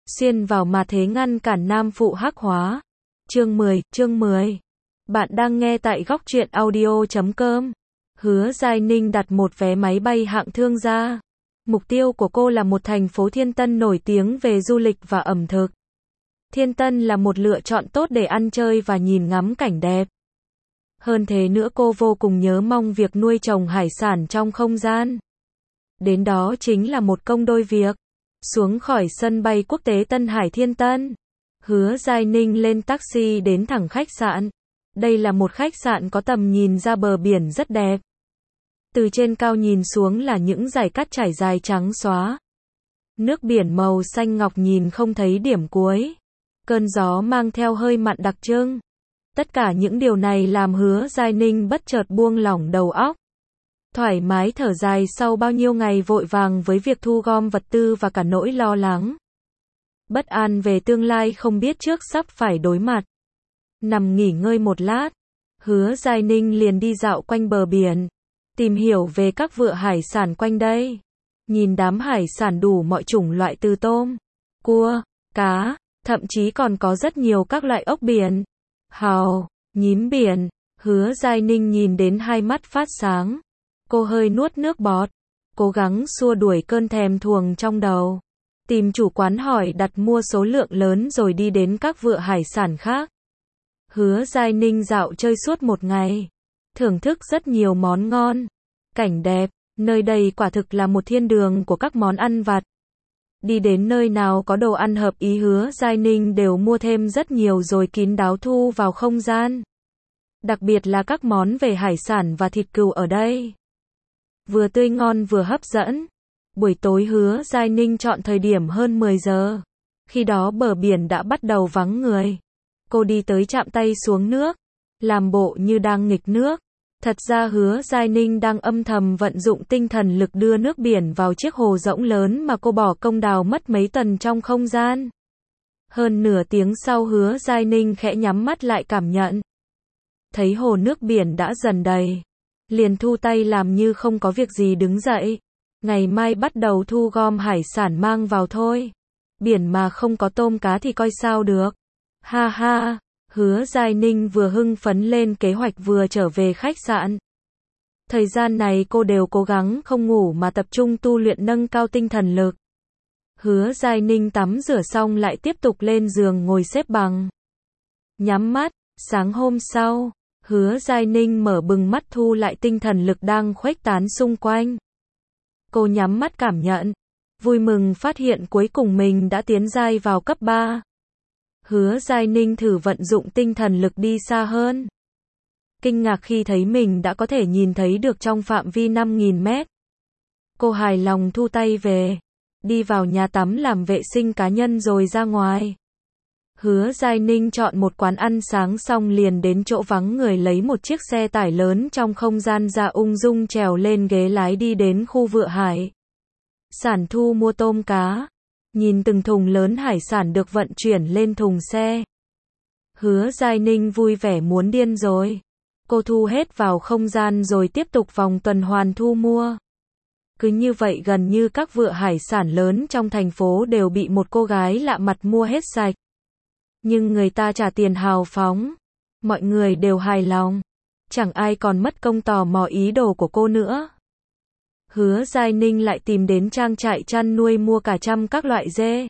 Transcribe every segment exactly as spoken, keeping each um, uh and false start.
xuyên vào mà thế ngăn cản nam phụ hắc hóa. Chương mười, chương mười. Bạn đang nghe tại góc truyện audio chấm com. Hứa Giai Ninh đặt một vé máy bay hạng thương gia. Mục tiêu của cô là một thành phố Thiên Tân nổi tiếng về du lịch và ẩm thực. Thiên Tân là một lựa chọn tốt để ăn chơi và nhìn ngắm cảnh đẹp. Hơn thế nữa, cô vô cùng nhớ mong việc nuôi trồng hải sản trong không gian. Đến đó chính là một công đôi việc. Xuống khỏi sân bay quốc tế Tân Hải Thiên Tân, Hứa Giai Ninh lên taxi đến thẳng khách sạn. Đây là một khách sạn có tầm nhìn ra bờ biển rất đẹp. Từ trên cao nhìn xuống là những dải cát trải dài trắng xóa. Nước biển màu xanh ngọc nhìn không thấy điểm cuối. Cơn gió mang theo hơi mặn đặc trưng. Tất cả những điều này làm Hứa Giai Ninh bất chợt buông lỏng đầu óc. Thoải mái thở dài sau bao nhiêu ngày vội vàng với việc thu gom vật tư và cả nỗi lo lắng. Bất an về tương lai không biết trước sắp phải đối mặt. Nằm nghỉ ngơi một lát, Hứa Giai Ninh liền đi dạo quanh bờ biển, tìm hiểu về các vựa hải sản quanh đây. Nhìn đám hải sản đủ mọi chủng loại từ tôm, cua, cá, thậm chí còn có rất nhiều các loại ốc biển, hàu, nhím biển. Hứa Giai Ninh nhìn đến hai mắt phát sáng. Cô hơi nuốt nước bọt, cố gắng xua đuổi cơn thèm thuồng trong đầu. Tìm chủ quán hỏi đặt mua số lượng lớn rồi đi đến các vựa hải sản khác. Hứa Giai Ninh dạo chơi suốt một ngày, thưởng thức rất nhiều món ngon, cảnh đẹp, nơi đây quả thực là một thiên đường của các món ăn vặt. Đi đến nơi nào có đồ ăn hợp ý Hứa Giai Ninh đều mua thêm rất nhiều rồi kín đáo thu vào không gian. Đặc biệt là các món về hải sản và thịt cừu ở đây. Vừa tươi ngon vừa hấp dẫn. Buổi tối Hứa Giai Ninh chọn thời điểm hơn mười giờ. Khi đó bờ biển đã bắt đầu vắng người. Cô đi tới chạm tay xuống nước, làm bộ như đang nghịch nước. Thật ra Hứa Giai Ninh đang âm thầm vận dụng tinh thần lực đưa nước biển vào chiếc hồ rỗng lớn mà cô bỏ công đào mất mấy tầng trong không gian. Hơn nửa tiếng sau Hứa Giai Ninh khẽ nhắm mắt lại cảm nhận. Thấy hồ nước biển đã dần đầy. Liền thu tay làm như không có việc gì đứng dậy. Ngày mai bắt đầu thu gom hải sản mang vào thôi. Biển mà không có tôm cá thì coi sao được. Ha ha, Hứa Giai Ninh vừa hưng phấn lên kế hoạch vừa trở về khách sạn. Thời gian này cô đều cố gắng không ngủ mà tập trung tu luyện nâng cao tinh thần lực. Hứa Giai Ninh tắm rửa xong lại tiếp tục lên giường ngồi xếp bằng. Nhắm mắt, sáng hôm sau, Hứa Giai Ninh mở bừng mắt thu lại tinh thần lực đang khuếch tán xung quanh. Cô nhắm mắt cảm nhận, vui mừng phát hiện cuối cùng mình đã tiến giai vào cấp ba. Hứa Giai Ninh thử vận dụng tinh thần lực đi xa hơn. Kinh ngạc khi thấy mình đã có thể nhìn thấy được trong phạm vi năm nghìn mét. Cô hài lòng thu tay về, đi vào nhà tắm làm vệ sinh cá nhân rồi ra ngoài. Hứa Giai Ninh chọn một quán ăn sáng xong liền đến chỗ vắng người lấy một chiếc xe tải lớn trong không gian ra ung dung trèo lên ghế lái đi đến khu vựa hải sản thu mua tôm cá. Nhìn từng thùng lớn hải sản được vận chuyển lên thùng xe. Hứa Giai Ninh vui vẻ muốn điên rồi. Cô thu hết vào không gian rồi tiếp tục vòng tuần hoàn thu mua. Cứ như vậy gần như các vựa hải sản lớn trong thành phố đều bị một cô gái lạ mặt mua hết sạch. Nhưng người ta trả tiền hào phóng. Mọi người đều hài lòng. Chẳng ai còn mất công tò mò ý đồ của cô nữa. Hứa Giai Ninh lại tìm đến trang trại chăn nuôi mua cả trăm các loại dê,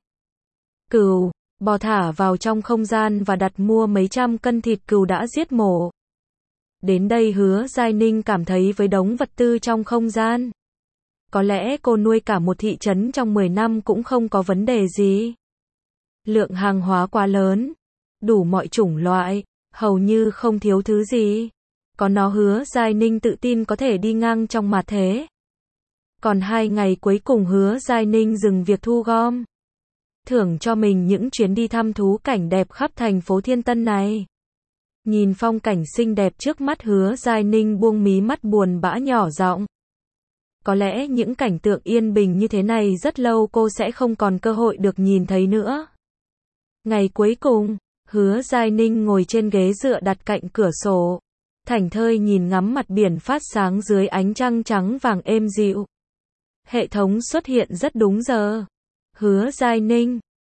cừu, bò thả vào trong không gian và đặt mua mấy trăm cân thịt cừu đã giết mổ. Đến đây Hứa Giai Ninh cảm thấy với đống vật tư trong không gian, có lẽ cô nuôi cả một thị trấn trong mười năm cũng không có vấn đề gì. Lượng hàng hóa quá lớn, đủ mọi chủng loại, hầu như không thiếu thứ gì. Có nó Hứa Giai Ninh tự tin có thể đi ngang trong mặt thế. Còn hai ngày cuối cùng Hứa Giai Ninh dừng việc thu gom. Thưởng cho mình những chuyến đi thăm thú cảnh đẹp khắp thành phố Thiên Tân này. Nhìn phong cảnh xinh đẹp trước mắt Hứa Giai Ninh buông mí mắt buồn bã nhỏ giọng. Có lẽ những cảnh tượng yên bình như thế này rất lâu cô sẽ không còn cơ hội được nhìn thấy nữa. Ngày cuối cùng, Hứa Giai Ninh ngồi trên ghế dựa đặt cạnh cửa sổ. Thảnh thơi nhìn ngắm mặt biển phát sáng dưới ánh trăng trắng vàng êm dịu. Hệ thống xuất hiện rất đúng giờ. Hứa Giai Ninh,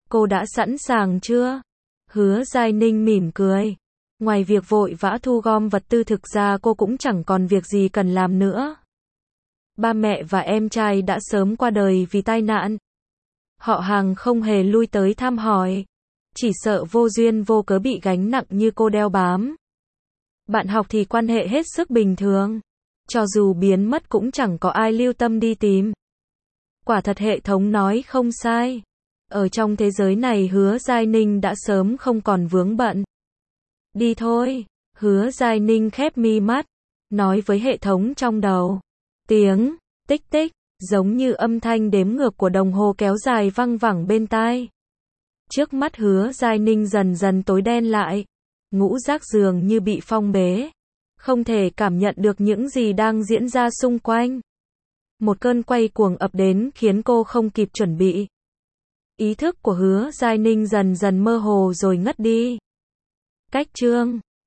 Cô đã sẵn sàng chưa? Hứa Giai Ninh mỉm cười. Ngoài việc vội vã thu gom vật tư thực ra cô cũng chẳng còn việc gì cần làm nữa. Ba mẹ và em trai đã sớm qua đời vì tai nạn. Họ hàng không hề lui tới thăm hỏi. Chỉ sợ vô duyên vô cớ bị gánh nặng như cô đeo bám. Bạn học thì quan hệ hết sức bình thường. Cho dù biến mất cũng chẳng có ai lưu tâm đi tìm. Quả thật hệ thống nói không sai. Ở trong thế giới này Hứa Giai Ninh đã sớm không còn vướng bận. Đi thôi. Hứa Giai Ninh khép mi mắt. Nói với hệ thống trong đầu. Tiếng, tích tích, giống như âm thanh đếm ngược của đồng hồ kéo dài văng vẳng bên tai. Trước mắt Hứa Giai Ninh dần dần tối đen lại. Ngũ giác dường như bị phong bế. Không thể cảm nhận được những gì đang diễn ra xung quanh. Một cơn quay cuồng ập đến khiến cô không kịp chuẩn bị. Ý thức của Hứa Giai Ninh dần dần mơ hồ rồi ngất đi. Cách chương